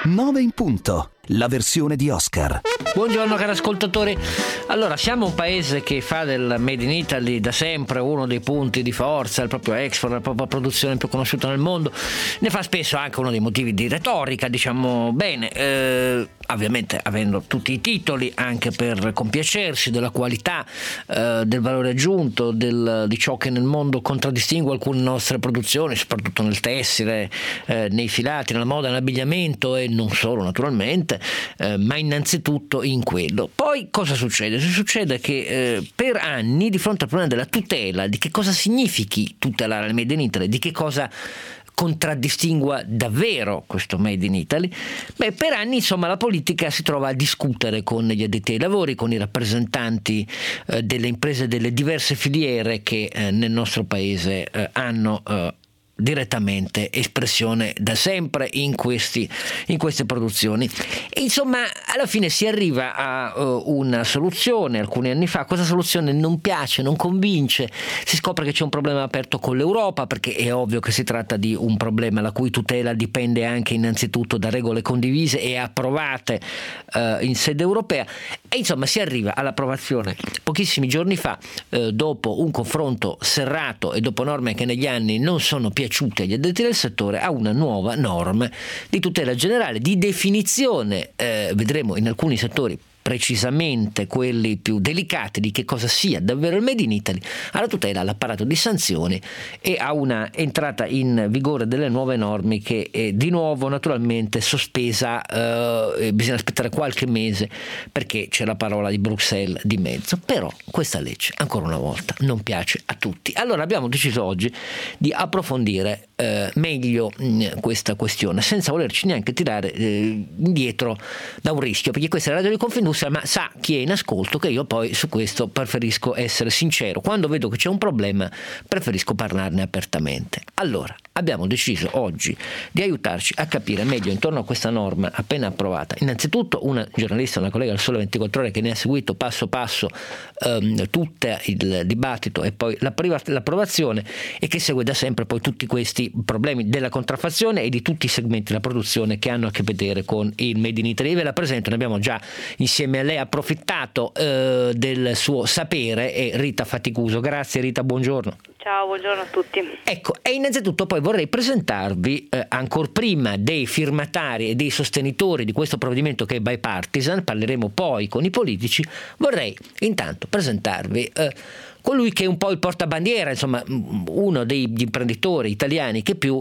9 in punto, la versione di Oscar. Buongiorno cari ascoltatori. Allora, siamo un paese che fa del Made in Italy da sempre uno dei punti di forza, il proprio export, la propria produzione più conosciuta nel mondo. Ne fa spesso anche uno dei motivi di retorica, diciamo bene, ovviamente avendo tutti i titoli anche per compiacersi della qualità, del valore aggiunto, di ciò che nel mondo contraddistingue alcune nostre produzioni, soprattutto nel tessile, nei filati, nella moda, nell'abbigliamento e non solo naturalmente, ma innanzitutto in quello. Poi cosa succede? Succede che per anni, di fronte al problema della tutela, di che cosa significhi tutelare il Made in Italy, di che cosa contraddistingua davvero questo Made in Italy, per anni insomma la politica si trova a discutere con gli addetti ai lavori, con i rappresentanti delle imprese delle diverse filiere che nel nostro paese hanno direttamente espressione da sempre in queste produzioni. E insomma alla fine si arriva a una soluzione alcuni anni fa. Questa soluzione non piace, non convince, si scopre che c'è un problema aperto con l'Europa, perché è ovvio che si tratta di un problema la cui tutela dipende anche innanzitutto da regole condivise e approvate in sede europea, e insomma si arriva all'approvazione pochissimi giorni fa, dopo un confronto serrato e dopo norme che negli anni non sono piaciute agli addetti del settore, a una nuova norma di tutela generale, di definizione, vedremo in alcuni settori, precisamente quelli più delicati, di che cosa sia davvero il Made in Italy, alla tutela, all'apparato di sanzioni e a una entrata in vigore delle nuove norme che è di nuovo naturalmente sospesa, bisogna aspettare qualche mese perché c'è la parola di Bruxelles di mezzo. Però questa legge ancora una volta non piace a tutti. Allora abbiamo deciso oggi di approfondire meglio questa questione, senza volerci neanche tirare indietro da un rischio, perché questa è la radio di Confindustria, ma sa chi è in ascolto che io poi su questo preferisco essere sincero. Quando vedo che c'è un problema preferisco parlarne apertamente. Allora abbiamo deciso oggi di aiutarci a capire meglio intorno a questa norma appena approvata. Innanzitutto una giornalista, una collega del Sole 24 Ore, che ne ha seguito passo passo tutto il dibattito e poi l'approvazione, e che segue da sempre poi tutti questi problemi della contraffazione e di tutti i segmenti della produzione che hanno a che vedere con il Made in Italy. Ve la presento, ne abbiamo già insieme a lei approfittato del suo sapere, è Rita Faticuso. Grazie Rita, buongiorno. Ciao, buongiorno a tutti. Ecco, e innanzitutto poi vorrei presentarvi, ancor prima dei firmatari e dei sostenitori di questo provvedimento che è bipartisan, parleremo poi con i politici, vorrei intanto presentarvi colui che è un po' il portabandiera, insomma uno degli imprenditori italiani che più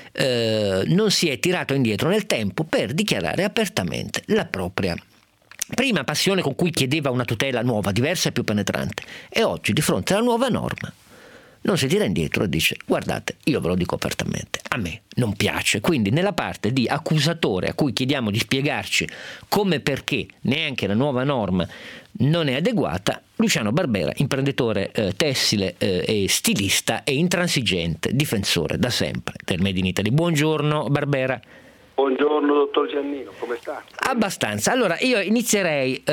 non si è tirato indietro nel tempo per dichiarare apertamente la propria prima passione, con cui chiedeva una tutela nuova, diversa e più penetrante, e oggi di fronte alla nuova norma non si tira indietro e dice: guardate, io ve lo dico apertamente, a me non piace. Quindi nella parte di accusatore a cui chiediamo di spiegarci come e perché neanche la nuova norma non è adeguata, Luciano Barbera, imprenditore tessile e stilista e intransigente difensore da sempre del Made in Italy. Buongiorno Barbera. Buongiorno dottor Giannino, come sta? Abbastanza. Allora io inizierei,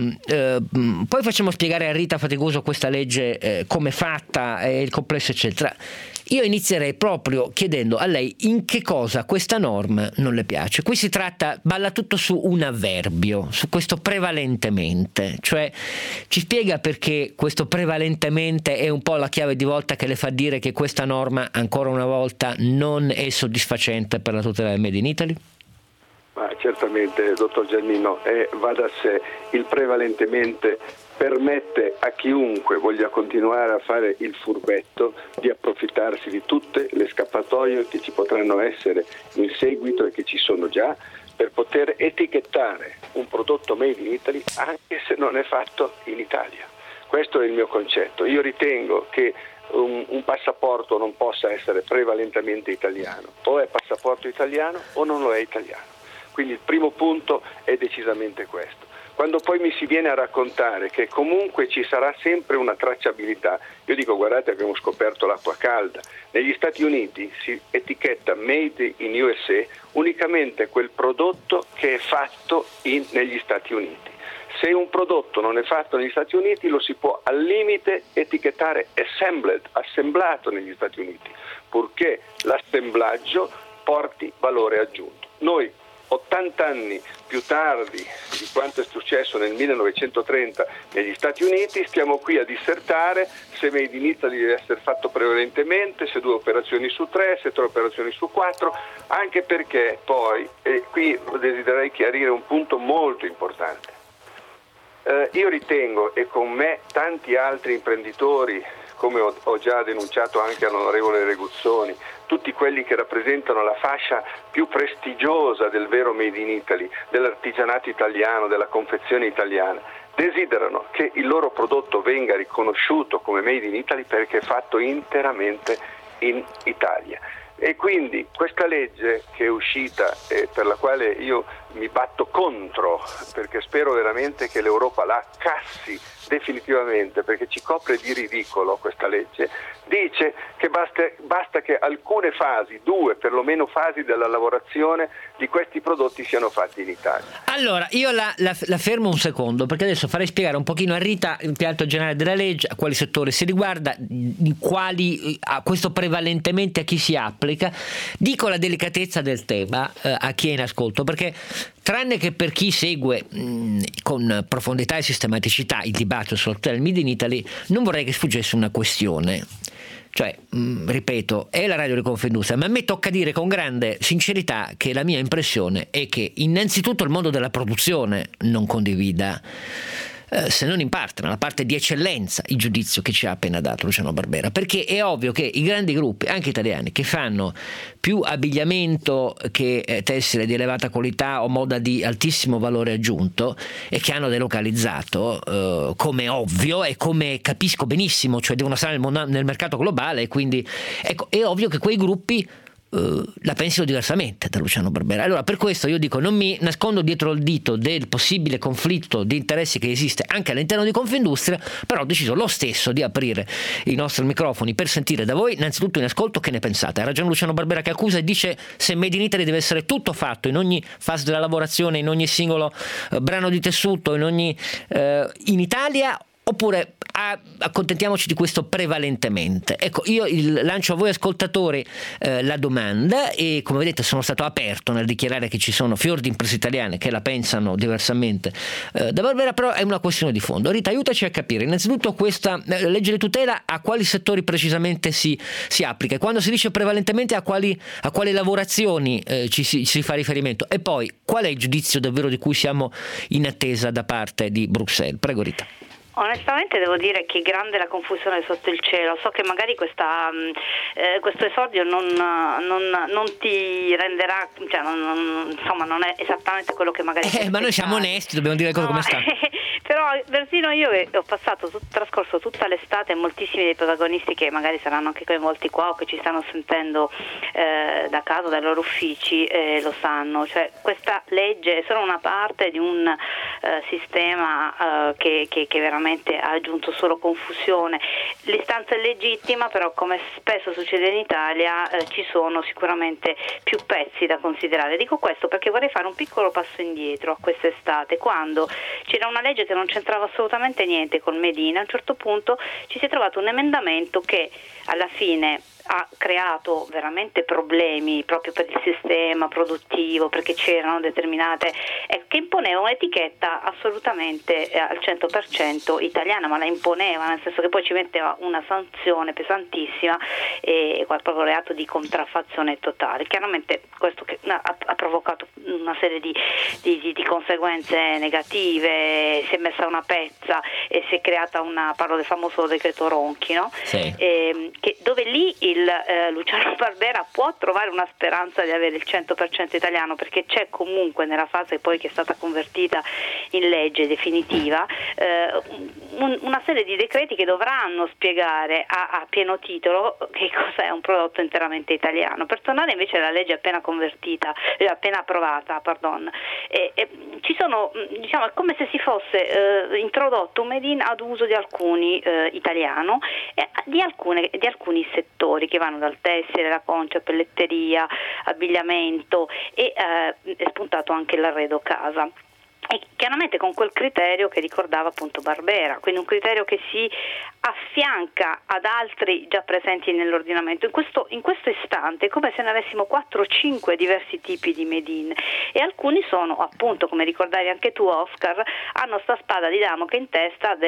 poi facciamo spiegare a Rita Faticuso questa legge come è fatta e il complesso eccetera. Io inizierei proprio chiedendo a lei in che cosa questa norma non le piace. Qui si tratta, balla tutto su un avverbio, su questo prevalentemente, cioè ci spiega perché questo prevalentemente è un po' la chiave di volta che le fa dire che questa norma ancora una volta non è soddisfacente per la tutela del Made in Italy? Ma certamente, dottor Giannino, va da sé, il prevalentemente permette a chiunque voglia continuare a fare il furbetto di approfittarsi di tutte le scappatoie che ci potranno essere in seguito e che ci sono già, per poter etichettare un prodotto made in Italy anche se non è fatto in Italia. Questo è il mio concetto. Io ritengo che un passaporto non possa essere prevalentemente italiano, o è passaporto italiano o non lo è italiano. Quindi il primo punto è decisamente questo. Quando poi mi si viene a raccontare che comunque ci sarà sempre una tracciabilità, io dico: guardate, abbiamo scoperto l'acqua calda. Negli Stati Uniti si etichetta Made in USA unicamente quel prodotto che è fatto negli Stati Uniti. Se un prodotto non è fatto negli Stati Uniti lo si può al limite etichettare assembled, assemblato negli Stati Uniti, purché l'assemblaggio porti valore aggiunto. Noi 70 anni più tardi di quanto è successo nel 1930 negli Stati Uniti, stiamo qui a dissertare se Made in Italy deve essere fatto prevalentemente, se 2 operazioni su 3, se 3 operazioni su 4, anche perché poi, e qui desidererei chiarire un punto molto importante, io ritengo, e con me tanti altri imprenditori, come ho già denunciato anche all'onorevole Reguzzoni, tutti quelli che rappresentano la fascia più prestigiosa del vero Made in Italy, dell'artigianato italiano, della confezione italiana, desiderano che il loro prodotto venga riconosciuto come Made in Italy perché è fatto interamente in Italia. E quindi questa legge che è uscita e per la quale io mi batto contro, perché spero veramente che l'Europa la cassi definitivamente, perché ci copre di ridicolo questa legge, dice che basta che alcune fasi, 2 perlomeno fasi della lavorazione di questi prodotti siano fatti in Italia. Allora, io la fermo un secondo, perché adesso farei spiegare un pochino a Rita l'impianto generale della legge, a quali settori si riguarda, a questo prevalentemente a chi si applica. Dico la delicatezza del tema a chi è in ascolto, perché tranne che per chi segue con profondità e sistematicità il dibattito sull'hotel Made in Italy, non vorrei che sfuggisse una questione. Cioè, ripeto, è la radio di Confindustria, ma a me tocca dire con grande sincerità che la mia impressione è che innanzitutto il mondo della produzione non condivida, se non in parte, nella parte di eccellenza, il giudizio che ci ha appena dato Luciano Barbera, perché è ovvio che i grandi gruppi, anche italiani, che fanno più abbigliamento che tessile di elevata qualità o moda di altissimo valore aggiunto e che hanno delocalizzato, come ovvio e come capisco benissimo, cioè devono stare nel mercato globale, e quindi ecco, è ovvio che quei gruppi la pensino diversamente da Luciano Barbera. Allora, per questo io dico, non mi nascondo dietro il dito del possibile conflitto di interessi che esiste anche all'interno di Confindustria, però ho deciso lo stesso di aprire i nostri microfoni per sentire da voi, innanzitutto in ascolto, che ne pensate. Ha ragione Luciano Barbera che accusa e dice se Made in Italy deve essere tutto fatto in ogni fase della lavorazione, in ogni singolo brano di tessuto, in Italia, oppure accontentiamoci di questo prevalentemente. Ecco, io lancio a voi ascoltatori la domanda, e come vedete sono stato aperto nel dichiarare che ci sono fior di imprese italiane che la pensano diversamente da Barbera, però è una questione di fondo. Rita, aiutaci a capire innanzitutto questa legge di tutela a quali settori precisamente si applica, e quando si dice prevalentemente a quali lavorazioni ci si fa riferimento, e poi qual è il giudizio davvero di cui siamo in attesa da parte di Bruxelles. Prego Rita. Onestamente devo dire che è grande la confusione sotto il cielo. So che magari questo esordio non ti renderà, cioè insomma non è esattamente quello che magari ma noi siamo onesti, dobbiamo dire le cose come stanno. Però persino io che ho trascorso tutta l'estate, moltissimi dei protagonisti che magari saranno anche coinvolti qua o che ci stanno sentendo da casa, dai loro uffici, lo sanno. Cioè, questa legge è solo una parte di un sistema che veramente ha aggiunto solo confusione. L'istanza è legittima, però come spesso succede in Italia ci sono sicuramente più pezzi da considerare. Dico questo perché vorrei fare un piccolo passo indietro a quest'estate, quando c'era una legge che non c'entrava assolutamente niente col Made in. A un certo punto ci si è trovato un emendamento che alla fine ha creato veramente problemi proprio per il sistema produttivo, perché c'erano determinate che imponeva un'etichetta assolutamente al 100% italiana, ma la imponeva, nel senso che poi ci metteva una sanzione pesantissima e proprio reato di contraffazione totale. Chiaramente questo ha provocato una serie di conseguenze negative, si è messa una pezza e si è creata parlo del famoso decreto Ronchi, no? Sì. Dove lì Luciano Barbera può trovare una speranza di avere il 100% italiano, perché c'è comunque nella fase poi che è stata convertita in legge definitiva una serie di decreti che dovranno spiegare a pieno titolo che cos'è un prodotto interamente italiano. Per tornare invece alla legge appena approvata, ci sono, diciamo, è come se si fosse introdotto un Made in ad uso di alcuni italiano e di alcuni settori che vanno dal tessile, la concia, pelletteria, abbigliamento e è spuntato anche l'arredo casa. e chiaramente con quel criterio che ricordava appunto Barbera, quindi un criterio che si affianca ad altri già presenti nell'ordinamento. In questo istante è come se ne avessimo 4 o 5 diversi tipi di made in, e alcuni sono appunto, come ricordavi anche tu Oscar, hanno sta spada di Damocle in testa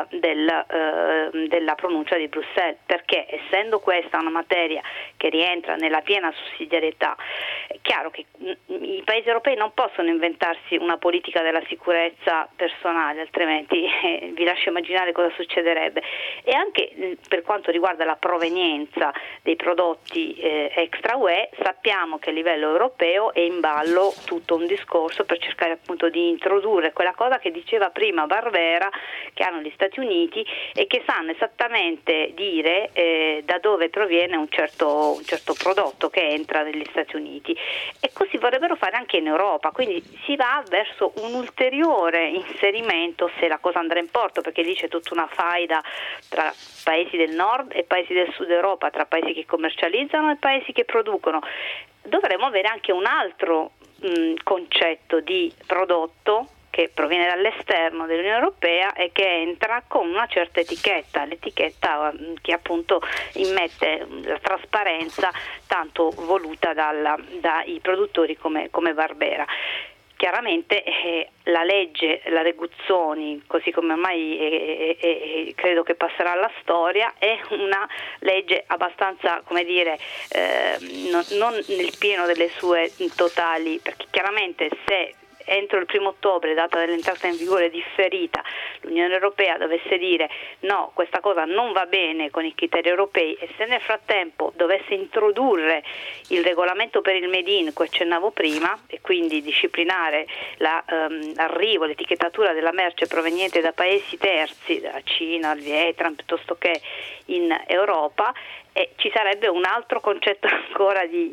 della pronuncia di Bruxelles, perché essendo questa una materia che rientra nella piena sussidiarietà, è chiaro che i paesi europei non possono inventarsi una politica della sicurezza personale, altrimenti vi lascio immaginare cosa succederebbe. E anche per quanto riguarda la provenienza dei prodotti extra UE, sappiamo che a livello europeo è in ballo tutto un discorso per cercare appunto di introdurre quella cosa che diceva prima Barbera, che hanno gli Stati Uniti e che sanno esattamente dire da dove proviene un certo prodotto che entra negli Stati Uniti, e così vorrebbero fare anche in Europa, quindi si va verso un ulteriore inserimento, se la cosa andrà in porto, perché lì c'è tutta una faida tra paesi del nord e paesi del sud Europa, tra paesi che commercializzano e paesi che producono. Dovremmo avere anche un altro concetto di prodotto che proviene dall'esterno dell'Unione Europea e che entra con una certa etichetta, l'etichetta che appunto immette la trasparenza tanto voluta dai produttori come Barbera. Chiaramente la legge, la Reguzzoni, così come ormai credo che passerà alla storia, è una legge abbastanza, come dire, non nel pieno delle sue totali, perché chiaramente se entro il 1° ottobre, data dell'entrata in vigore differita, l'Unione Europea dovesse dire no, questa cosa non va bene con i criteri europei, e se nel frattempo dovesse introdurre il regolamento per il Made in, cui accennavo prima, e quindi disciplinare l'arrivo, l'etichettatura della merce proveniente da paesi terzi, dalla Cina, al Vietnam, piuttosto che in Europa, e ci sarebbe un altro concetto ancora di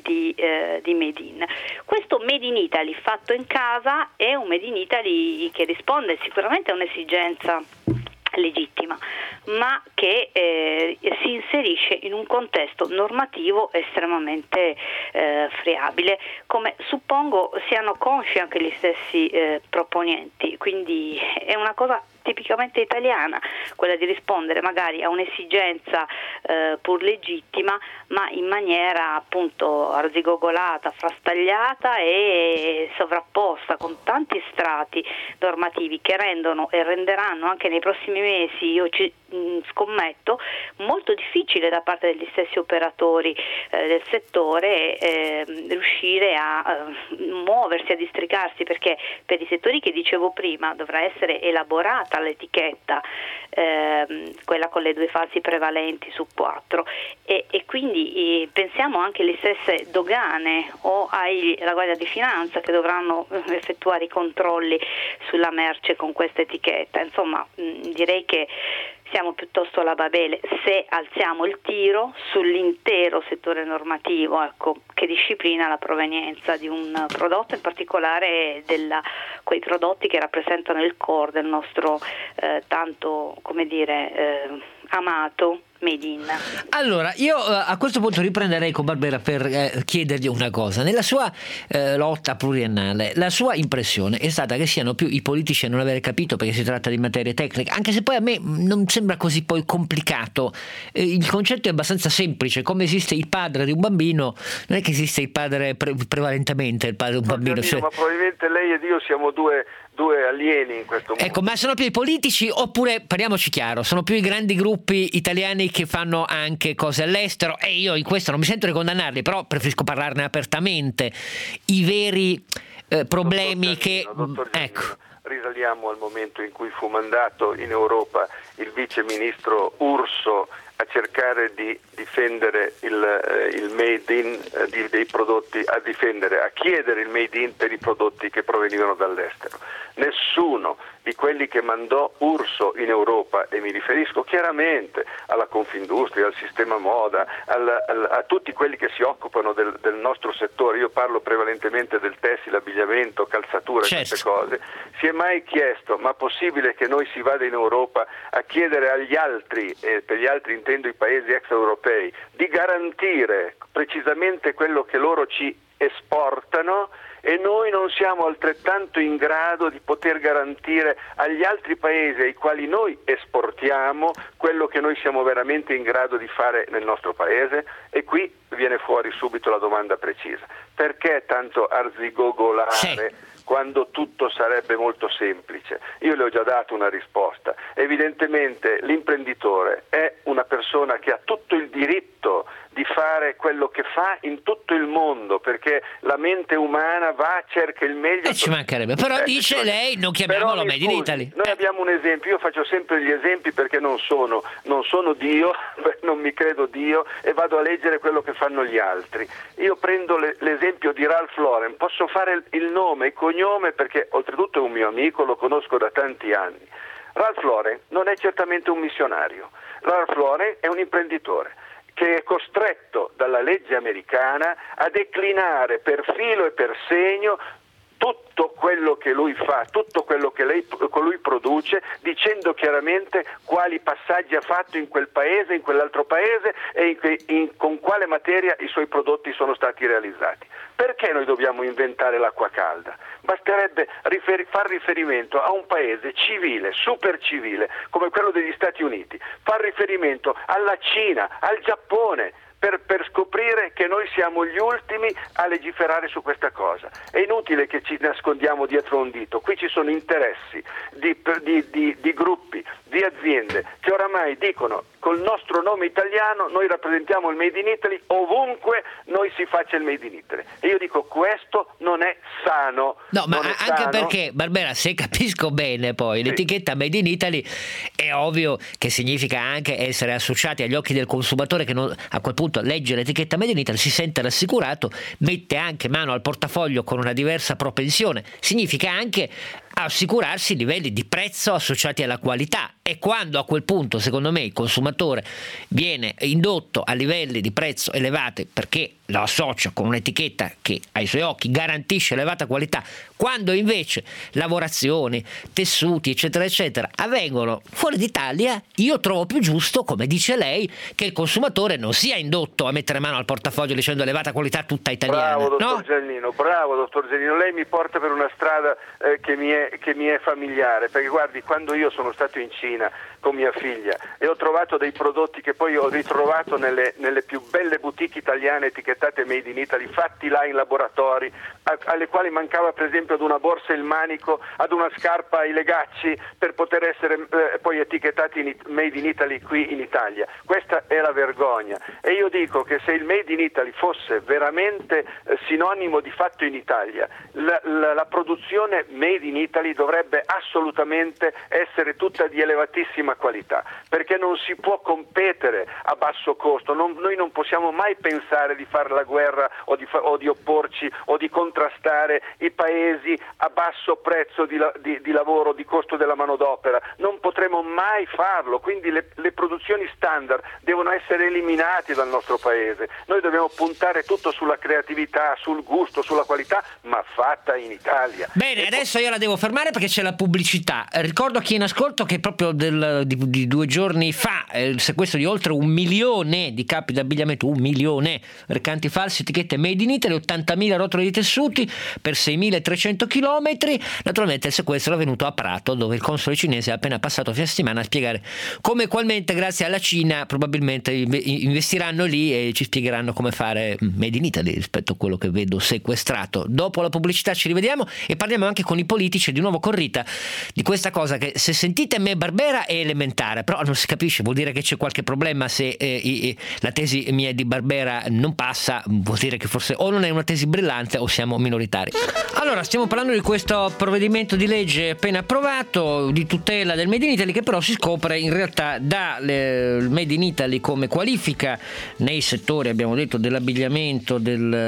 Made in. Questo Made in Italy fatto in casa è un Made in Italy che risponde sicuramente a un'esigenza legittima, ma che si inserisce in un contesto normativo estremamente friabile, come suppongo siano consci anche gli stessi proponenti, quindi è una cosa tipicamente italiana, quella di rispondere magari a un'esigenza pur legittima, ma in maniera appunto arzigogolata, frastagliata e sovrapposta con tanti strati normativi che rendono e renderanno anche nei prossimi mesi, io ci scommetto, molto difficile da parte degli stessi operatori del settore riuscire a muoversi, a districarsi, perché per i settori che dicevo prima dovrà essere elaborata l'etichetta, quella con le 2 fasi prevalenti su 4, e quindi pensiamo anche alle stesse dogane o alla Guardia di Finanza che dovranno effettuare i controlli sulla merce con questa etichetta. Insomma, direi che siamo piuttosto alla Babele se alziamo il tiro sull'intero settore normativo, che disciplina la provenienza di un prodotto, in particolare quei prodotti che rappresentano il core del nostro tanto, come dire, amato Made in. Allora, io a questo punto riprenderei con Barbera per chiedergli una cosa. Nella sua lotta pluriennale, la sua impressione è stata che siano più i politici a non aver capito, perché si tratta di materie tecniche, anche se poi a me non sembra così poi complicato. Il concetto è abbastanza semplice: come esiste il padre di un bambino, non è che esiste il padre prevalentemente il padre di un bambino. Ma probabilmente lei ed io siamo due alieni in questo mondo. Ecco, ma sono più i politici, oppure, parliamoci chiaro, sono più i grandi gruppi italiani che fanno anche cose all'estero, e io in questo non mi sento di condannarli, però preferisco parlarne apertamente. I veri problemi ecco. Risaliamo al momento in cui fu mandato in Europa il vice ministro Urso a cercare di difendere il made in dei prodotti, a chiedere il made in per i prodotti che provenivano dall'estero. Nessuno di quelli che mandò Urso in Europa, e mi riferisco chiaramente alla Confindustria, al sistema moda, a tutti quelli che si occupano del nostro settore, io parlo prevalentemente del tessile, abbigliamento, calzatura, certo, queste cose, si è mai chiesto: ma possibile che noi si vada in Europa a chiedere agli altri, e per gli altri intendo i paesi extraeuropei, di garantire precisamente quello che loro ci esportano e noi non siamo altrettanto in grado di poter garantire agli altri paesi ai quali noi esportiamo quello che noi siamo veramente in grado di fare nel nostro paese. E qui viene fuori subito la domanda precisa: perché tanto arzigogolare quando tutto sarebbe molto semplice? Io le ho già dato una risposta. Evidentemente l'imprenditore è una persona che ha tutto il diritto di fare quello che fa in tutto il mondo, perché la mente umana va, cerca il meglio. Ci mancherebbe, però dice lei, non chiamiamolo Made in Italy. Noi abbiamo un esempio, io faccio sempre gli esempi perché non sono Dio, non mi credo Dio, e vado a leggere quello che fanno gli altri. Io prendo l'esempio di Ralph Lauren, posso fare il nome e cognome perché oltretutto è un mio amico, lo conosco da tanti anni. Ralph Lauren non è certamente un missionario, Ralph Lauren è un imprenditore che è costretto dalla legge americana a declinare per filo e per segno tutto quello che lui fa, tutto quello che lui produce, dicendo chiaramente quali passaggi ha fatto in quel paese, in quell'altro paese e con quale materia i suoi prodotti sono stati realizzati. Perché noi dobbiamo inventare l'acqua calda? Basterebbe far riferimento a un paese civile, super civile, come quello degli Stati Uniti, far riferimento alla Cina, al Giappone, per scoprire che noi siamo gli ultimi a legiferare su questa cosa. È inutile che ci nascondiamo dietro un dito, qui ci sono interessi di gruppi, di aziende che oramai dicono: col nostro nome italiano noi rappresentiamo il Made in Italy ovunque noi si faccia il Made in Italy. E io dico, questo non è sano. No, ma anche perché, Barbera, se capisco bene poi, l'etichetta Made in Italy è ovvio che significa anche essere associati agli occhi del consumatore, che a quel punto legge l'etichetta Made in Italy, si sente rassicurato, mette anche mano al portafoglio con una diversa propensione. Significa anche assicurarsi livelli di prezzo associati alla qualità, e quando a quel punto, secondo me, il consumatore viene indotto a livelli di prezzo elevati perché lo associa con un'etichetta che ai suoi occhi garantisce elevata qualità, quando invece lavorazioni, tessuti eccetera eccetera avvengono fuori d'Italia, io trovo più giusto, come dice lei, che il consumatore non sia indotto a mettere mano al portafoglio dicendo elevata qualità tutta italiana. Bravo dottor Giannino, lei mi porta per una strada che mi è familiare, perché guardi, quando io sono stato in Cina con mia figlia e ho trovato dei prodotti che poi ho ritrovato nelle più belle boutique italiane etichettate Made in Italy, fatti là in laboratori, alle quali mancava per esempio ad una borsa il manico, ad una scarpa i legacci, per poter essere poi etichettati Made in Italy qui in Italia. Questa è la vergogna, e io dico che se il Made in Italy fosse veramente sinonimo di fatto in Italia, la produzione Made in Italy dovrebbe assolutamente essere tutta di elevatissima qualità, perché non si può competere a basso costo. Noi non possiamo mai pensare di fare la guerra o di opporci o di contrastare i paesi a basso prezzo di lavoro, di costo della manodopera. Non potremo mai farlo, quindi le produzioni standard devono essere eliminate dal nostro paese. Noi dobbiamo puntare tutto sulla creatività, sul gusto, sulla qualità, ma fatta in Italia. Bene, adesso io la devo fermare perché c'è la pubblicità. Ricordo a chi è in ascolto che proprio di 2 giorni fa il sequestro di oltre 1 milione di capi d'abbigliamento, 1 milione, recanti falsi, etichette Made in Italy, 80.000 rotoli di tessuti per 6.300 chilometri. Naturalmente il sequestro è avvenuto a Prato, dove il console cinese ha appena passato fine settimana a spiegare come equalmente grazie alla Cina probabilmente investiranno lì e ci spiegheranno come fare Made in Italy rispetto a quello che vedo sequestrato. Dopo la pubblicità ci rivediamo e parliamo anche con i politici di nuovo con Rita di questa cosa che, se sentite me Barbera, è elementare, però non si capisce, vuol dire che c'è qualche problema. Se la tesi mia di Barbera non passa, vuol dire che forse o non è una tesi brillante o siamo minoritari. Allora, stiamo parlando di questo provvedimento di legge appena approvato di tutela del Made in Italy, che però si scopre in realtà dà il Made in Italy come qualifica nei settori, abbiamo detto, dell'abbigliamento,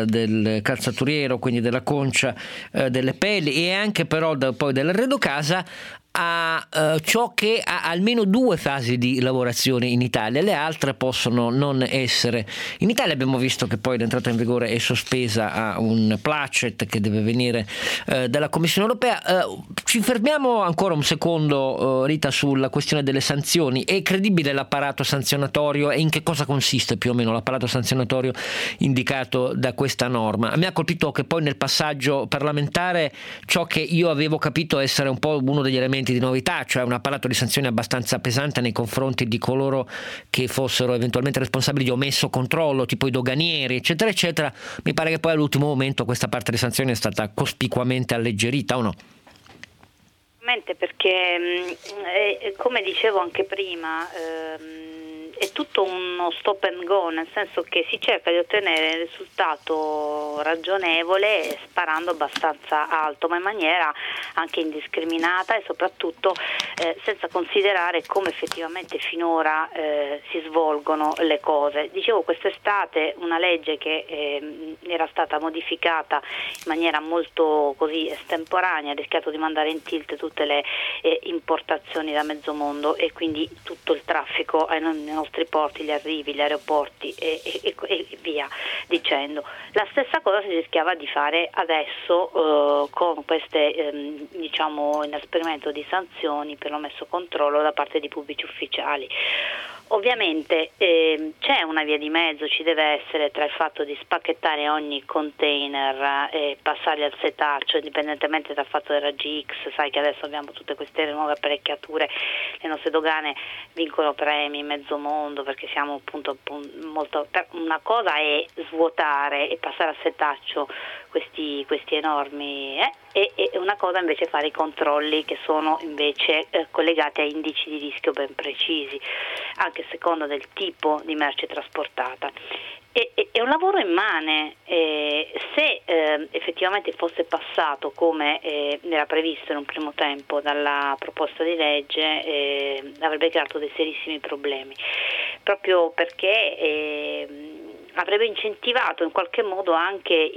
del calzaturiero, quindi della concia, delle pelli, e anche però poi dell'arredo casa, a ciò che ha almeno 2 fasi di lavorazione in Italia, le altre possono non essere. In Italia abbiamo visto che poi l'entrata in vigore è sospesa a un placet che deve venire dalla Commissione europea. Ci fermiamo ancora un secondo, Rita, sulla questione delle sanzioni. È credibile l'apparato sanzionatorio e in che cosa consiste più o meno l'apparato sanzionatorio indicato da questa norma? A me ha colpito che poi nel passaggio parlamentare ciò che io avevo capito essere un po' uno degli elementi di novità, cioè un apparato di sanzioni abbastanza pesante nei confronti di coloro che fossero eventualmente responsabili di omesso controllo, tipo i doganieri, eccetera eccetera. Mi pare che poi all'ultimo momento questa parte di sanzioni è stata cospicuamente alleggerita, o no? Perché come dicevo anche prima, è tutto uno stop and go, nel senso che si cerca di ottenere il risultato ragionevole sparando abbastanza alto, ma in maniera anche indiscriminata e soprattutto senza considerare come effettivamente finora si svolgono le cose. Dicevo, quest'estate una legge che era stata modificata in maniera molto così estemporanea ha rischiato di mandare in tilt tutte le importazioni da mezzo mondo e quindi tutto il traffico nei nostri porti, gli arrivi, gli aeroporti e via dicendo. La stessa cosa si rischiava di fare adesso con queste inasprimento di sanzioni per l'omesso controllo da parte di pubblici ufficiali. Ovviamente c'è una via di mezzo, ci deve essere, tra il fatto di spacchettare ogni container e passarli al setaccio, indipendentemente dal fatto dei raggi X. Sai che adesso abbiamo tutte queste nuove apparecchiature, le nostre dogane vincono premi in mezzo mondo perché siamo appunto molto. Una cosa è svuotare e passare al setaccio questi enormi e una cosa invece è fare i controlli che sono invece collegati a indici di rischio ben precisi, anche a seconda del tipo di merce trasportata. È un lavoro immane. Se effettivamente fosse passato come era previsto in un primo tempo dalla proposta di legge, avrebbe creato dei serissimi problemi, proprio perché avrebbe incentivato in qualche modo anche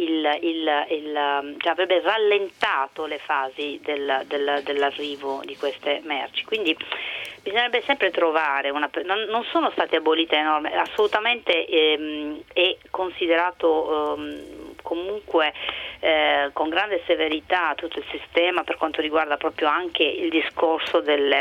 cioè avrebbe rallentato le fasi dell'arrivo di queste merci. Quindi bisognerebbe sempre trovare non sono state abolite le norme, assolutamente è considerato comunque con grande severità tutto il sistema per quanto riguarda proprio anche il discorso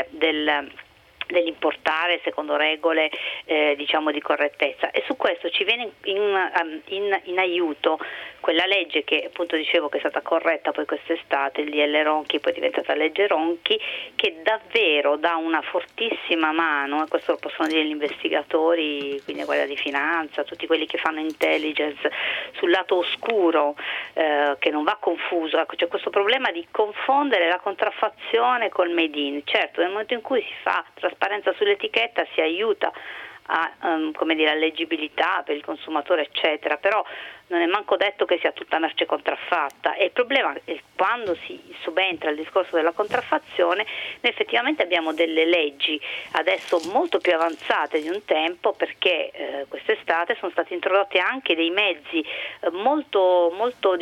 dell'importare secondo regole di correttezza, e su questo ci viene in aiuto quella legge che appunto dicevo che è stata corretta poi quest'estate, il DL Ronchi, poi è diventata legge Ronchi, che davvero dà una fortissima mano, e questo lo possono dire gli investigatori, quindi Guardia di Finanza, tutti quelli che fanno intelligence sul lato oscuro, che non va confuso. Ecco, c'è questo problema di confondere la contraffazione col made in. Certo, nel momento in cui si fa trasparenza sull'etichetta si aiuta a leggibilità per il consumatore eccetera, però non è manco detto che sia tutta merce contraffatta, e il problema è quando si subentra il discorso della contraffazione. Noi effettivamente abbiamo delle leggi adesso molto più avanzate di un tempo, perché quest'estate sono stati introdotti anche dei mezzi molto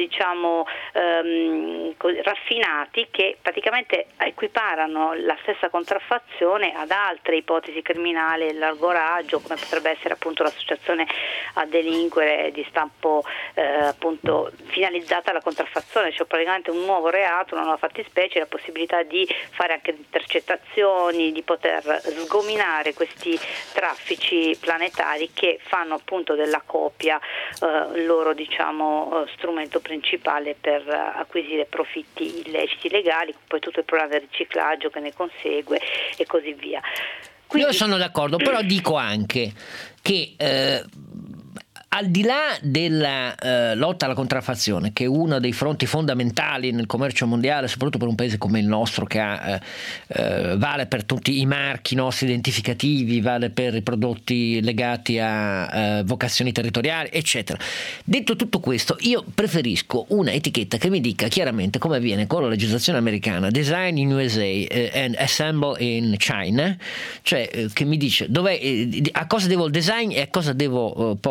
raffinati che praticamente equiparano la stessa contraffazione ad altre ipotesi criminali, l'argoraggio, come potrebbe essere appunto l'associazione a delinquere di stampo appunto finalizzata alla contraffazione, cioè praticamente un nuovo reato, una nuova fattispecie, la possibilità di fare anche intercettazioni, di poter sgominare questi traffici planetari che fanno appunto della copia il loro strumento principale per acquisire profitti illeciti legali, poi tutto il problema del riciclaggio che ne consegue e così via. Quindi... Io sono d'accordo, però dico anche che al di là della lotta alla contraffazione, che è uno dei fronti fondamentali nel commercio mondiale, soprattutto per un paese come il nostro che vale per tutti i marchi nostri identificativi, vale per i prodotti legati a vocazioni territoriali, eccetera. Detto tutto questo, io preferisco una etichetta che mi dica chiaramente come avviene con la legislazione americana, design in USA and assemble in China, cioè che mi dice a cosa devo il design e a cosa devo poi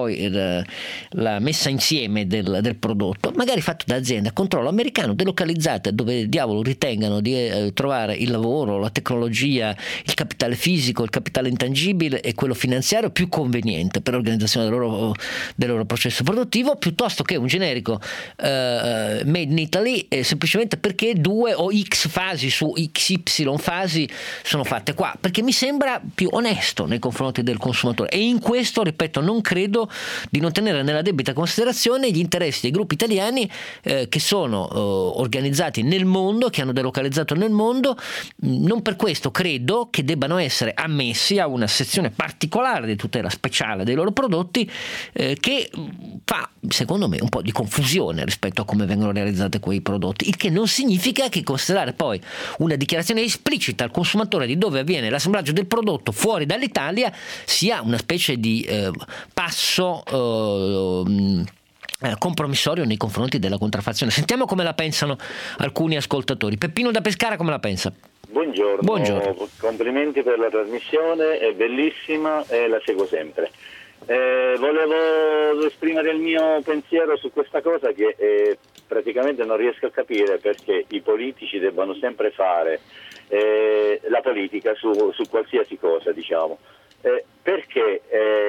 la messa insieme del prodotto, magari fatto da azienda a controllo americano, delocalizzate dove diavolo ritengano di trovare il lavoro, la tecnologia, il capitale fisico, il capitale intangibile e quello finanziario più conveniente per l'organizzazione del loro processo produttivo, piuttosto che un generico made in Italy, semplicemente perché 2 o X fasi su XY fasi sono fatte qua, perché mi sembra più onesto nei confronti del consumatore, e in questo, ripeto, non credo di non tenere nella debita considerazione gli interessi dei gruppi italiani che sono organizzati nel mondo, che hanno delocalizzato nel mondo. Non per questo credo che debbano essere ammessi a una sezione particolare di tutela speciale dei loro prodotti, che fa, secondo me, un po' di confusione rispetto a come vengono realizzati quei prodotti, il che non significa che considerare poi una dichiarazione esplicita al consumatore di dove avviene l'assemblaggio del prodotto fuori dall'Italia sia una specie di passo compromissorio nei confronti della contraffazione. Sentiamo come la pensano alcuni ascoltatori. Peppino da Pescara come la pensa? Buongiorno. Complimenti per la trasmissione, è bellissima e la seguo sempre. Volevo esprimere il mio pensiero su questa cosa che praticamente non riesco a capire perché i politici debbano sempre fare la politica su qualsiasi cosa, diciamo. Perché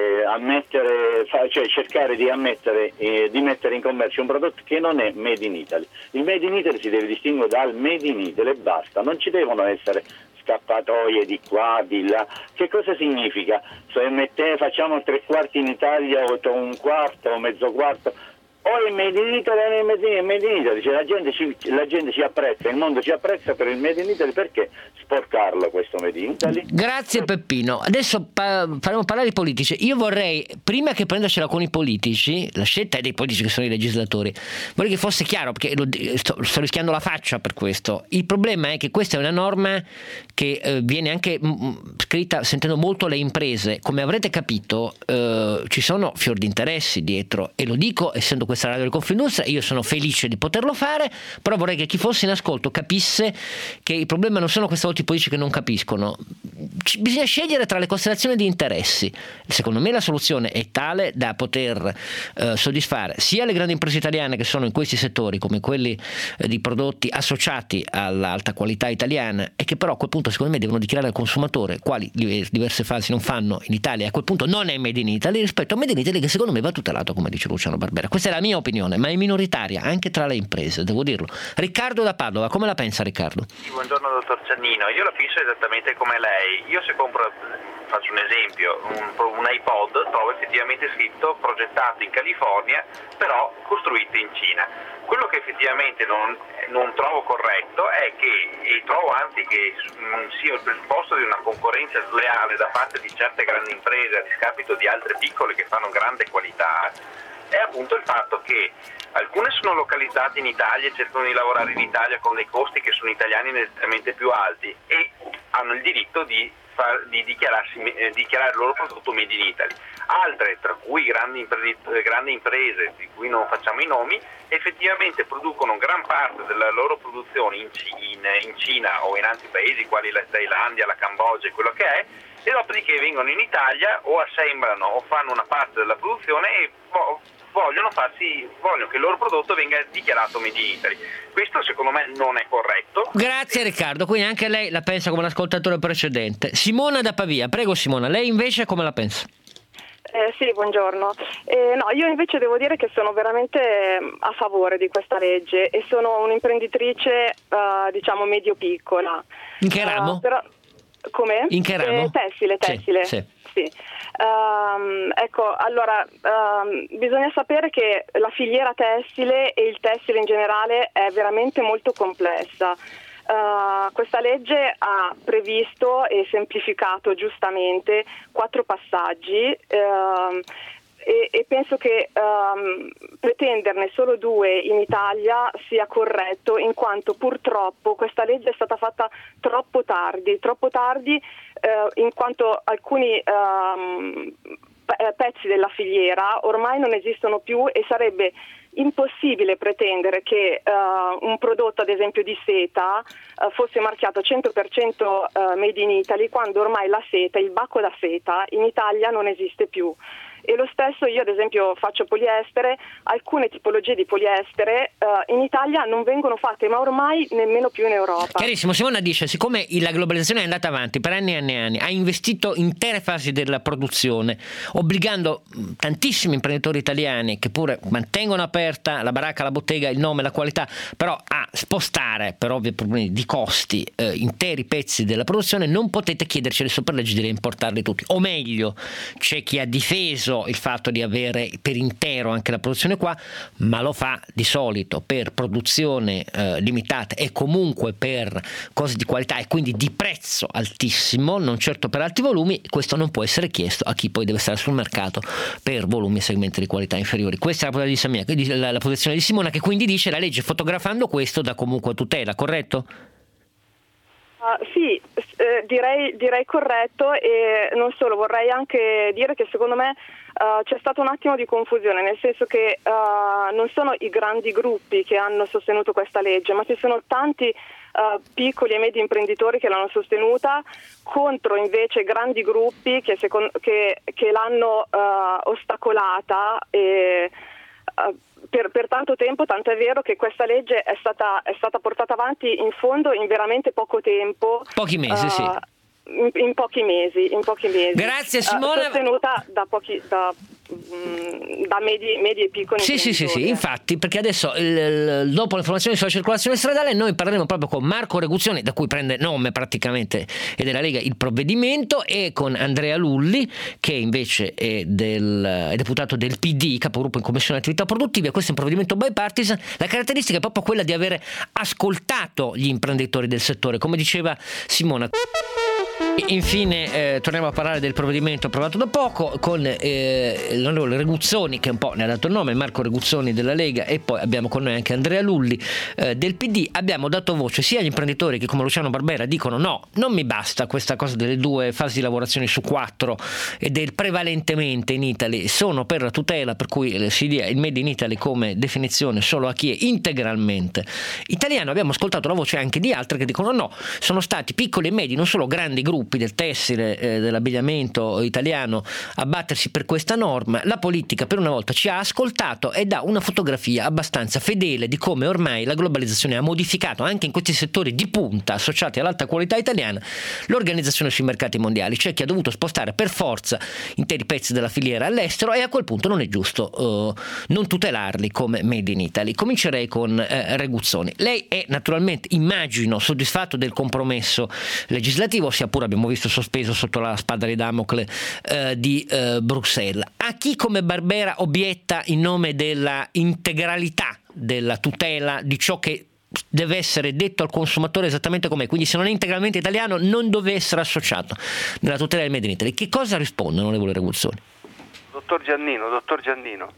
cercare di mettere in commercio un prodotto che non è made in Italy. Il made in Italy si deve distinguere dal made in Italy e basta, non ci devono essere scappatoie di qua, di là. Che cosa significa? Se facciamo 3/4 in Italia o 1/4 o mezzo quarto, o è made in Italy o è made in Italy, cioè la gente ci apprezza, il mondo ci apprezza per il made in Italy, perché sporcarlo questo made in Italy? Grazie Peppino. Adesso faremo parlare i politici. Io vorrei, prima che prendercela con i politici, la scelta è dei politici che sono i legislatori, vorrei che fosse chiaro, perché sto rischiando la faccia per questo. Il problema è che questa è una norma che viene anche scritta sentendo molto le imprese. Come avrete capito, ci sono fior di interessi dietro, e lo dico essendo questa radio di Confindustria, io sono felice di poterlo fare, però vorrei che chi fosse in ascolto capisse che il problema non sono questa volta i politici che non capiscono. Bisogna scegliere tra le constellazioni di interessi. Secondo me la soluzione è tale da poter soddisfare sia le grandi imprese italiane che sono in questi settori, come quelli di prodotti associati all'alta qualità italiana, e che però a quel punto secondo me devono dichiarare al consumatore quali diverse fasi non fanno in Italia, e a quel punto non è made in Italy, rispetto a made in Italy che secondo me va tutelato, come dice Luciano Barbera. Questa è la mia opinione, ma è minoritaria anche tra le imprese, devo dirlo. Riccardo da Padova, come la pensa Riccardo? Buongiorno dottor Giannino, io la penso esattamente come lei. Io se compro, faccio un esempio, un iPod, trovo effettivamente scritto progettato in California, però costruito in Cina. Quello che effettivamente non trovo corretto è che, e trovo anzi che sia il presupposto di una concorrenza sleale da parte di certe grandi imprese a discapito di altre piccole che fanno grande qualità, è appunto il fatto che alcune sono localizzate in Italia e cercano di lavorare in Italia con dei costi che sono italiani nettamente più alti, e hanno il diritto di dichiarare il loro prodotto made in Italy. Altre, tra cui grandi imprese di cui non facciamo i nomi, effettivamente producono gran parte della loro produzione in Cina o in altri paesi quali la Thailandia, la Cambogia e quello che è, e dopodiché vengono in Italia o assemblano o fanno una parte della produzione e vogliono che il loro prodotto venga dichiarato made in Italy. Questo secondo me non è corretto. Grazie Riccardo, quindi anche lei la pensa come l'ascoltatore precedente. Simona da Pavia, prego Simona, lei invece come la pensa? Sì, buongiorno. No, io invece devo dire che sono veramente a favore di questa legge, e sono un'imprenditrice diciamo medio-piccola. In che ramo? Però, come? In che ramo? Tessile. Sì. Ecco, allora bisogna sapere che la filiera tessile e il tessile in generale è veramente molto complessa. Questa legge ha previsto e semplificato giustamente 4 passaggi e penso che pretenderne solo 2 in Italia sia corretto, in quanto purtroppo questa legge è stata fatta troppo tardi in quanto alcuni pezzi della filiera ormai non esistono più, e sarebbe impossibile pretendere che un prodotto ad esempio di seta fosse marchiato 100% made in Italy, quando ormai la seta, il bacco da seta in Italia non esiste più. e lo stesso io ad esempio faccio poliestere, alcune tipologie di poliestere in Italia non vengono fatte, ma ormai nemmeno più in Europa. Chiarissimo. Simona dice, siccome la globalizzazione è andata avanti per anni e anni e anni, ha investito intere fasi della produzione, obbligando tantissimi imprenditori italiani che pure mantengono aperta la baracca, la bottega, il nome, la qualità, però a spostare per ovvi problemi di costi interi pezzi della produzione. Non potete chiederci adesso per legge di reimportarli tutti, o meglio, c'è chi ha difeso il fatto di avere per intero anche la produzione qua, ma lo fa di solito per produzione limitata e comunque per cose di qualità e quindi di prezzo altissimo, non certo per alti volumi. Questo non può essere chiesto a chi poi deve stare sul mercato per volumi e segmenti di qualità inferiori. Questa è la posizione di Simona, che quindi dice la legge, fotografando questo, dà comunque tutela, corretto? Sì, direi corretto, e non solo, vorrei anche dire che secondo me c'è stato un attimo di confusione, nel senso che non sono i grandi gruppi che hanno sostenuto questa legge, ma ci sono tanti piccoli e medi imprenditori che l'hanno sostenuta contro invece grandi gruppi che l'hanno ostacolata per tanto tempo, tanto è vero che questa legge è stata portata avanti in fondo in veramente poco tempo. Pochi mesi, sì. In pochi mesi. Grazie Simona. Sostenuta da medi e piccoli imprenditori. Sì, infatti, perché adesso dopo le informazioni sulla circolazione stradale noi parleremo proprio con Marco Reguzzoni, da cui prende nome praticamente e della Lega il provvedimento, e con Andrea Lulli, che invece è deputato del PD, capogruppo in Commissione Attività Produttive. Questo è un provvedimento bipartisan. La caratteristica è proprio quella di avere ascoltato gli imprenditori del settore, come diceva Simona. Infine torniamo a parlare del provvedimento approvato da poco con l'onorevole Reguzzoni, che un po' ne ha dato il nome, Marco Reguzzoni della Lega, e poi abbiamo con noi anche Andrea Lulli del PD. Abbiamo dato voce sia agli imprenditori che, come Luciano Barbera, dicono no, non mi basta questa cosa delle 2 fasi di lavorazione su 4 e del prevalentemente in Italy, sono per la tutela, per cui si dia il Made in Italy come definizione solo a chi è integralmente italiano. Abbiamo ascoltato la voce anche di altri che dicono no, sono stati piccoli e medi, non solo grandi gruppi del tessile, dell'abbigliamento italiano a battersi per questa norma. La politica per una volta ci ha ascoltato e dà una fotografia abbastanza fedele di come ormai la globalizzazione ha modificato anche in questi settori di punta associati all'alta qualità italiana l'organizzazione sui mercati mondiali. C'è chi ha dovuto spostare per forza interi pezzi della filiera all'estero, e a quel punto non è giusto non tutelarli come Made in Italy. Comincerei con Reguzzoni. Lei è naturalmente, immagino, soddisfatto del compromesso legislativo, sia pure abbiamo visto sospeso sotto la spada di Damocle di Bruxelles. A chi come Barbera obietta in nome della integralità della tutela di ciò che deve essere detto al consumatore esattamente com'è, quindi se non è integralmente italiano non deve essere associato nella tutela del Made in Italy, che cosa risponde onorevole Reguzzoni? Dottor Giannino.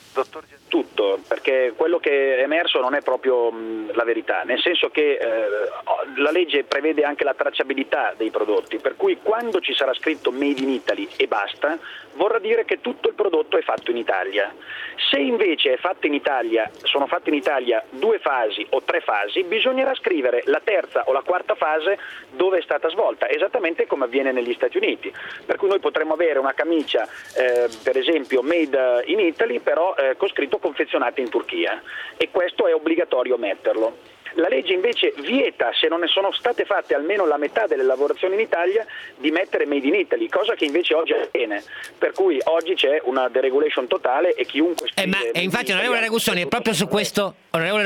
Tutto, perché quello che è emerso non è proprio la verità, nel senso che la legge prevede anche la tracciabilità dei prodotti, per cui quando ci sarà scritto Made in Italy e basta, vorrà dire che tutto il prodotto è fatto in Italia. Se invece sono fatte in Italia 2 fasi o 3 fasi, bisognerà scrivere la terza o la quarta fase dove è stata svolta, esattamente come avviene negli Stati Uniti. Per cui noi potremmo avere una camicia, per esempio Made in Italy, però con scritto confezionata in Turchia, e questo è obbligatorio metterlo. La legge invece vieta, se non ne sono state fatte almeno la metà delle lavorazioni in Italia, di mettere Made in Italy, cosa che invece oggi avviene, per cui oggi c'è una deregulation totale e chiunque infatti onorevole Reguzzoni, è proprio su questo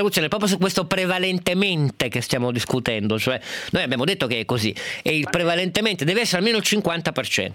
prevalentemente che stiamo discutendo, cioè noi abbiamo detto che è così, e il prevalentemente deve essere almeno il 50%.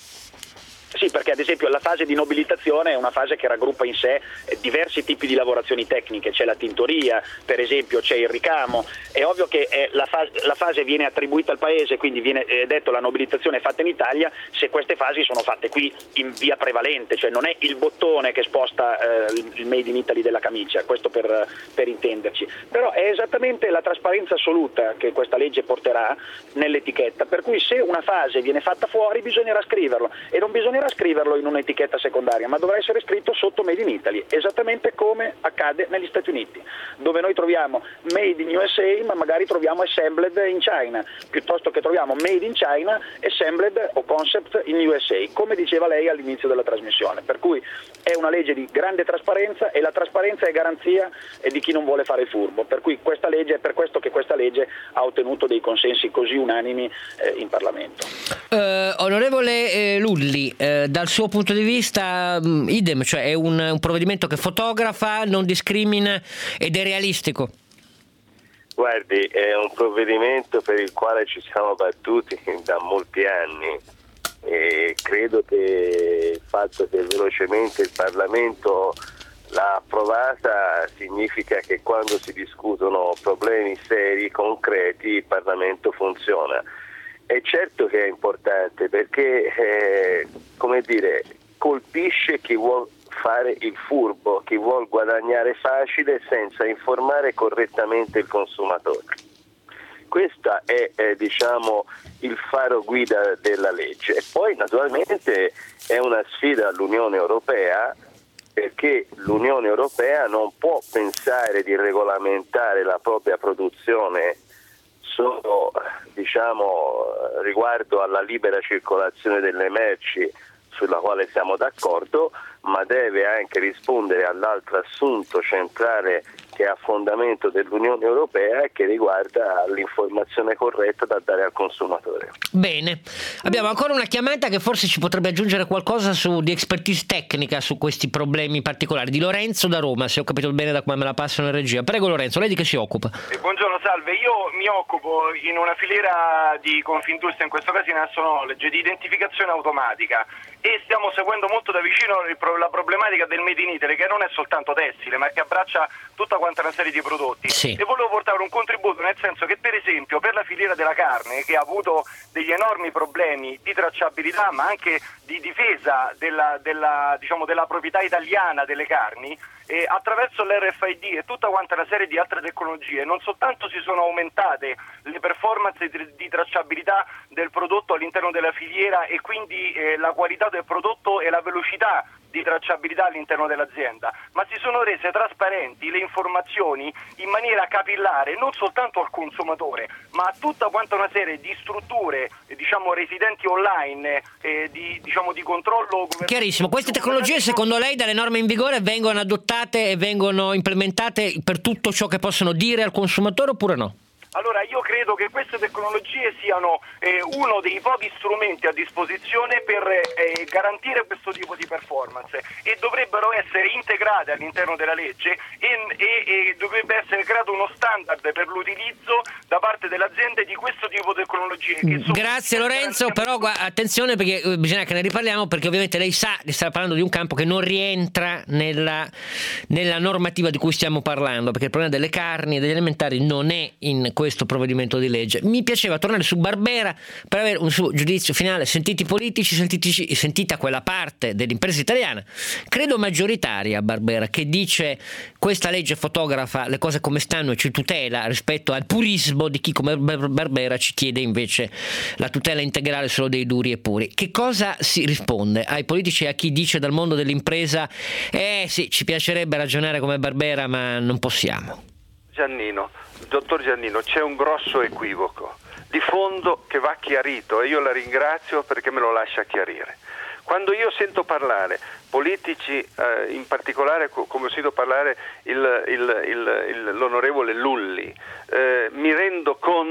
Sì, perché ad esempio la fase di nobilitazione è una fase che raggruppa in sé diversi tipi di lavorazioni tecniche, c'è la tintoria, per esempio c'è il ricamo. È ovvio che la fase viene attribuita al paese, quindi viene detto la nobilitazione è fatta in Italia se queste fasi sono fatte qui in via prevalente, cioè non è il bottone che sposta il Made in Italy della camicia, questo per intenderci. Però è esattamente la trasparenza assoluta che questa legge porterà nell'etichetta, per cui se una fase viene fatta fuori bisognerà scriverlo, e non bisognerà bisognerà scriverlo in un'etichetta secondaria, ma dovrà essere scritto sotto Made in Italy, esattamente come accade negli Stati Uniti, dove noi troviamo Made in USA ma magari troviamo Assembled in China, piuttosto che troviamo Made in China, Assembled o Concept in USA, come diceva lei all'inizio della trasmissione. Per cui è una legge di grande trasparenza, e la trasparenza è garanzia di chi non vuole fare il furbo, per cui questa legge, è per questo che questa legge ha ottenuto dei consensi così unanimi in Parlamento. Onorevole Lulli, dal suo punto di vista idem, cioè è un provvedimento che fotografa, non discrimina ed è realistico? Guardi, è un provvedimento per il quale ci siamo battuti da molti anni, e credo che il fatto che velocemente il Parlamento l'ha approvata significa che quando si discutono problemi seri, concreti, il Parlamento funziona. È certo che è importante perché, colpisce chi vuol fare il furbo, chi vuol guadagnare facile senza informare correttamente il consumatore. Questo è il faro guida della legge. E poi naturalmente è una sfida all'Unione Europea, perché l'Unione Europea non può pensare di regolamentare la propria produzione solo riguardo alla libera circolazione delle merci, sulla quale siamo d'accordo, ma deve anche rispondere all'altro assunto centrale che è a fondamento dell'Unione Europea e che riguarda l'informazione corretta da dare al consumatore. Bene, abbiamo ancora una chiamata che forse ci potrebbe aggiungere qualcosa di expertise tecnica su questi problemi particolari, di Lorenzo da Roma, se ho capito bene da come me la passano in regia. Prego Lorenzo, lei di che si occupa? Buongiorno, salve, io mi occupo in una filiera di Confindustria, in questo caso in National Knowledge, di identificazione automatica, e stiamo seguendo molto da vicino la problematica del Made in Italy, che non è soltanto tessile ma che abbraccia tutta quanta una serie di prodotti. Sì. E volevo portare un contributo, nel senso che per esempio per la filiera della carne, che ha avuto degli enormi problemi di tracciabilità ma anche di difesa della proprietà italiana delle carni, attraverso l'RFID e tutta quanta una serie di altre tecnologie, non soltanto si sono aumentate le performance di tracciabilità del prodotto all'interno della filiera e quindi la qualità del prodotto e la velocità di tracciabilità all'interno dell'azienda, ma si sono rese trasparenti le informazioni in maniera capillare non soltanto al consumatore, ma a tutta quanta una serie di strutture residenti online di controllo. Chiarissimo, queste tecnologie secondo lei dalle norme in vigore vengono adottate e vengono implementate per tutto ciò che possono dire al consumatore oppure no? Allora, io credo che queste tecnologie siano uno dei pochi strumenti a disposizione per garantire questo tipo di performance, e dovrebbero essere integrate all'interno della legge e dovrebbe essere creato uno standard per l'utilizzo da parte delle aziende di questo tipo di tecnologie. Grazie Lorenzo, però attenzione, perché bisogna che ne riparliamo, perché ovviamente lei sa di stare parlando di un campo che non rientra nella normativa di cui stiamo parlando, perché il problema delle carni e degli alimentari non è in questo provvedimento di legge. Mi piaceva tornare su Barbera per avere un suo giudizio finale, sentiti politici, sentita quella parte dell'impresa italiana, credo maggioritaria, Barbera, che dice questa legge fotografa le cose come stanno e ci tutela rispetto al purismo di chi come Barbera ci chiede invece la tutela integrale solo dei duri e puri. Che cosa si risponde ai politici e a chi dice dal mondo dell'impresa sì, ci piacerebbe ragionare come Barbera ma non possiamo? Dottor Giannino, c'è un grosso equivoco di fondo che va chiarito, e io la ringrazio perché me lo lascia chiarire. Quando io sento parlare politici, in particolare come ho sentito parlare l'onorevole Lulli, mi rendo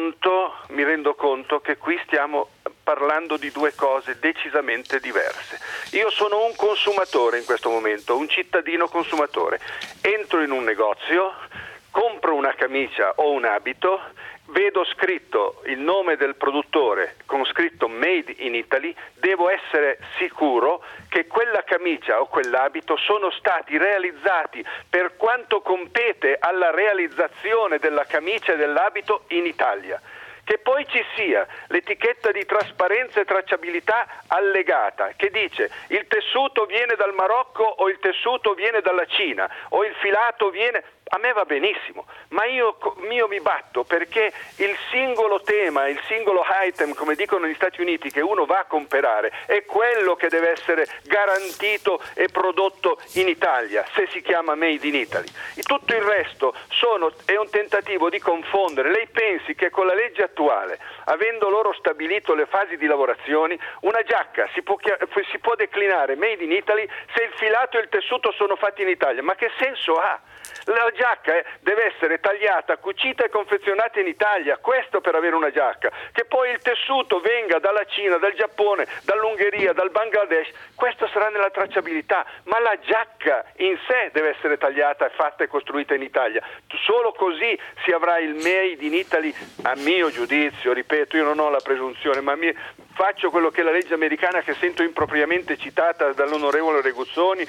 conto che qui stiamo parlando di due cose decisamente diverse. Io sono un consumatore in questo momento, un cittadino consumatore. Entro in un negozio, compro una camicia o un abito, vedo scritto il nome del produttore con scritto Made in Italy, devo essere sicuro che quella camicia o quell'abito sono stati realizzati per quanto compete alla realizzazione della camicia e dell'abito in Italia. Che poi ci sia l'etichetta di trasparenza e tracciabilità allegata che dice il tessuto viene dal Marocco o il tessuto viene dalla Cina o il filato viene... A me va benissimo, ma io mi batto perché il singolo tema, il singolo item, come dicono negli Stati Uniti, che uno va a comprare è quello che deve essere garantito e prodotto in Italia, se si chiama Made in Italy. Tutto il resto è un tentativo di confondere. Lei pensi che con la legge attuale, avendo loro stabilito le fasi di lavorazioni, una giacca si può declinare Made in Italy se il filato e il tessuto sono fatti in Italia? Ma che senso ha? La giacca deve essere tagliata, cucita e confezionata in Italia, questo per avere una giacca. Che poi il tessuto venga dalla Cina, dal Giappone, dall'Ungheria, dal Bangladesh, questo sarà nella tracciabilità, ma la giacca in sé deve essere tagliata, fatta e costruita in Italia. Solo così si avrà il Made in Italy, a mio giudizio, ripeto, io non ho la presunzione, ma faccio quello che è la legge americana, che sento impropriamente citata dall'onorevole Reguzzoni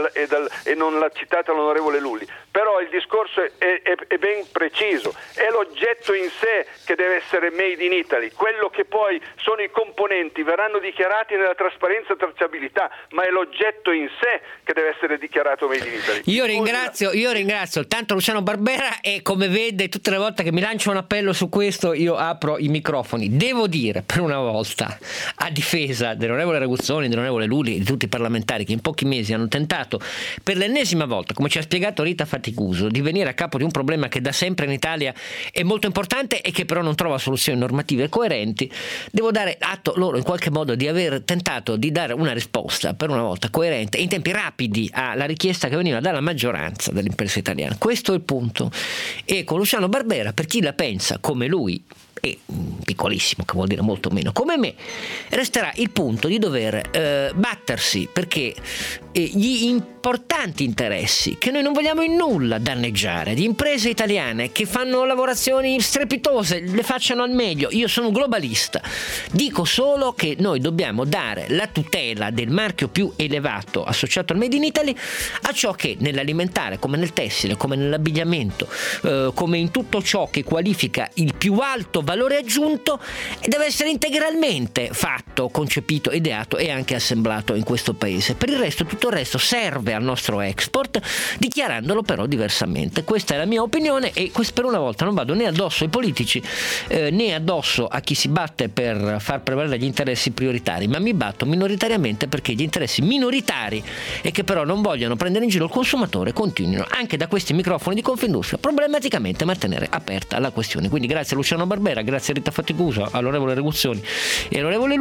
e non l'ha citata l'onorevole Lulli. Però il discorso è ben preciso, è l'oggetto in sé che deve essere Made in Italy, quello che poi sono i componenti verranno dichiarati nella trasparenza e tracciabilità, ma è l'oggetto in sé che deve essere dichiarato Made in Italy. Io ringrazio tanto Luciano Barbera, e come vede tutte le volte che mi lancia un appello su questo io apro i microfoni. Devo dire per una volta, a difesa dell'onorevole Reguzzoni, dell'onorevole Lulli e di tutti i parlamentari che in pochi mesi hanno tentato per l'ennesima volta, come ci ha spiegato Rita Faticuso, di venire a capo di un problema che da sempre in Italia è molto importante e che però non trova soluzioni normative coerenti, devo dare atto loro in qualche modo di aver tentato di dare una risposta per una volta coerente in tempi rapidi alla richiesta che veniva dalla maggioranza dell'impresa italiana. Questo è il punto. E con Luciano Barbera, per chi la pensa come lui, e piccolissimo, che vuol dire molto meno, come me, resterà il punto di dover battersi perché gli importanti interessi che noi non vogliamo in nulla danneggiare, di imprese italiane che fanno lavorazioni strepitose, le facciano al meglio. Io sono un globalista, dico solo che noi dobbiamo dare la tutela del marchio più elevato associato al Made in Italy a ciò che nell'alimentare, come nel tessile, come nell'abbigliamento, come in tutto ciò che qualifica il più alto valore aggiunto, deve essere integralmente fatto, concepito, ideato e anche assemblato in questo paese. Per il resto, tutto il resto serve al nostro export, dichiarandolo però diversamente. Questa è la mia opinione, e per una volta non vado né addosso ai politici né addosso a chi si batte per far prevalere gli interessi prioritari, ma mi batto minoritariamente perché gli interessi minoritari, e che però non vogliono prendere in giro il consumatore, continuino anche da questi microfoni di Confindustria problematicamente a mantenere aperta la questione. Quindi grazie a Luciano Barbera, grazie a Rita Faticuso, all'onorevole Reguzzoni e all'onorevole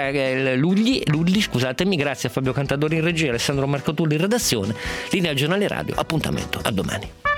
Lulli, scusatemi, grazie a Fabio Cantadori in regia, Alessandro Marcotulli in redazione. Linea Giornale Radio, appuntamento a domani.